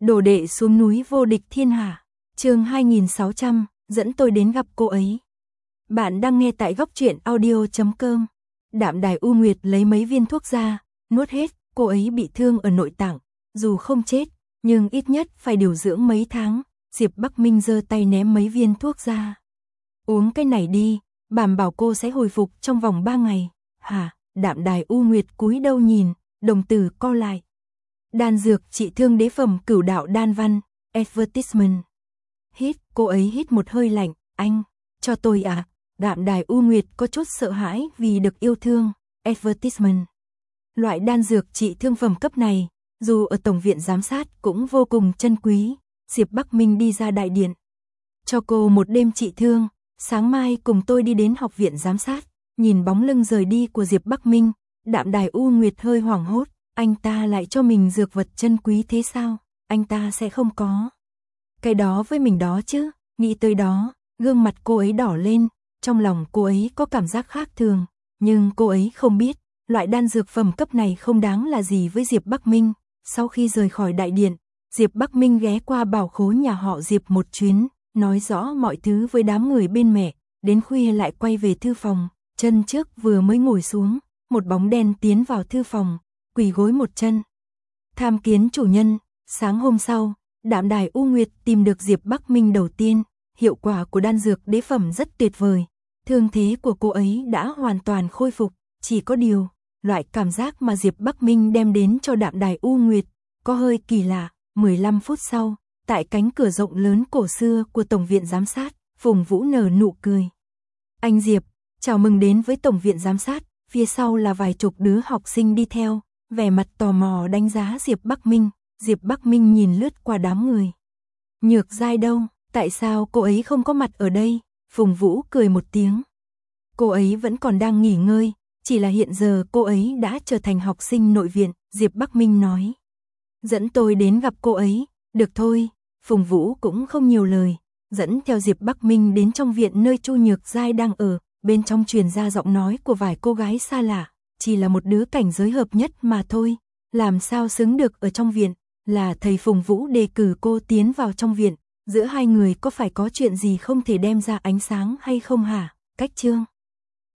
Đồ đệ xuống núi vô địch thiên hạ. Chương 2600, dẫn tôi đến gặp cô ấy. Bạn đang nghe tại góc truyện audio.com. Đạm Đài U Nguyệt lấy mấy viên thuốc ra, nuốt hết. Cô ấy bị thương ở nội tạng, dù không chết, nhưng ít nhất phải điều dưỡng mấy tháng. Diệp Bắc Minh giơ tay ném mấy viên thuốc ra. Uống cái này đi, đảm bảo cô sẽ hồi phục trong vòng 3 ngày. Hả? Đạm Đài U Nguyệt cúi đầu nhìn, đồng tử co lại. Đan dược trị thương đế phẩm cửu đạo đan văn, advertisement. Hít, cô ấy hít một hơi lạnh, anh, cho tôi à? Đạm Đài U Nguyệt có chút sợ hãi vì được yêu thương, advertisement. Loại đan dược trị thương phẩm cấp này, dù ở Tổng viện Giám sát cũng vô cùng chân quý. Diệp Bắc Minh đi ra đại điện. Cho cô một đêm trị thương, sáng mai cùng tôi đi đến học viện Giám sát. Nhìn bóng lưng rời đi của Diệp Bắc Minh, Đạm Đài U Nguyệt hơi hoảng hốt. Anh ta lại cho mình dược vật chân quý thế sao? Anh ta sẽ không có cái đó với mình đó chứ? Nghĩ tới đó, gương mặt cô ấy đỏ lên. Trong lòng cô ấy có cảm giác khác thường. Nhưng cô ấy không biết, loại đan dược phẩm cấp này không đáng là gì với Diệp Bắc Minh. Sau khi rời khỏi đại điện, Diệp Bắc Minh ghé qua bảo khố nhà họ Diệp một chuyến, nói rõ mọi thứ với đám người bên mẹ. Đến khuya lại quay về thư phòng, chân trước vừa mới ngồi xuống, một bóng đen tiến vào thư phòng, quỳ gối một chân. Tham kiến chủ nhân. Sáng hôm sau, Đạm Đài U Nguyệt tìm được Diệp Bắc Minh đầu tiên. Hiệu quả của đan dược đế phẩm rất tuyệt vời. Thương thế của cô ấy đã hoàn toàn khôi phục. Chỉ có điều, loại cảm giác mà Diệp Bắc Minh đem đến cho Đạm Đài U Nguyệt có hơi kỳ lạ. 15 phút sau, tại cánh cửa rộng lớn cổ xưa của Tổng viện Giám sát, Phùng Vũ nở nụ cười. Anh Diệp, chào mừng đến với Tổng viện Giám sát. Phía sau là vài chục đứa học sinh đi theo, vẻ mặt tò mò đánh giá Diệp Bắc Minh. Diệp Bắc Minh nhìn lướt qua đám người. Nhược Giai đâu? Tại sao cô ấy không có mặt ở đây? Phùng Vũ cười một tiếng. Cô ấy vẫn còn đang nghỉ ngơi, chỉ là hiện giờ cô ấy đã trở thành học sinh nội viện, Diệp Bắc Minh nói. Dẫn tôi đến gặp cô ấy, được thôi. Phùng Vũ cũng không nhiều lời, dẫn theo Diệp Bắc Minh đến trong viện nơi Chu Nhược Giai đang ở. Bên trong truyền ra giọng nói của vài cô gái xa lạ, chỉ là một đứa cảnh giới hợp nhất mà thôi, làm sao xứng được ở trong viện, là thầy Phùng Vũ đề cử cô tiến vào trong viện, giữa hai người có phải có chuyện gì không thể đem ra ánh sáng hay không hả? Cách chương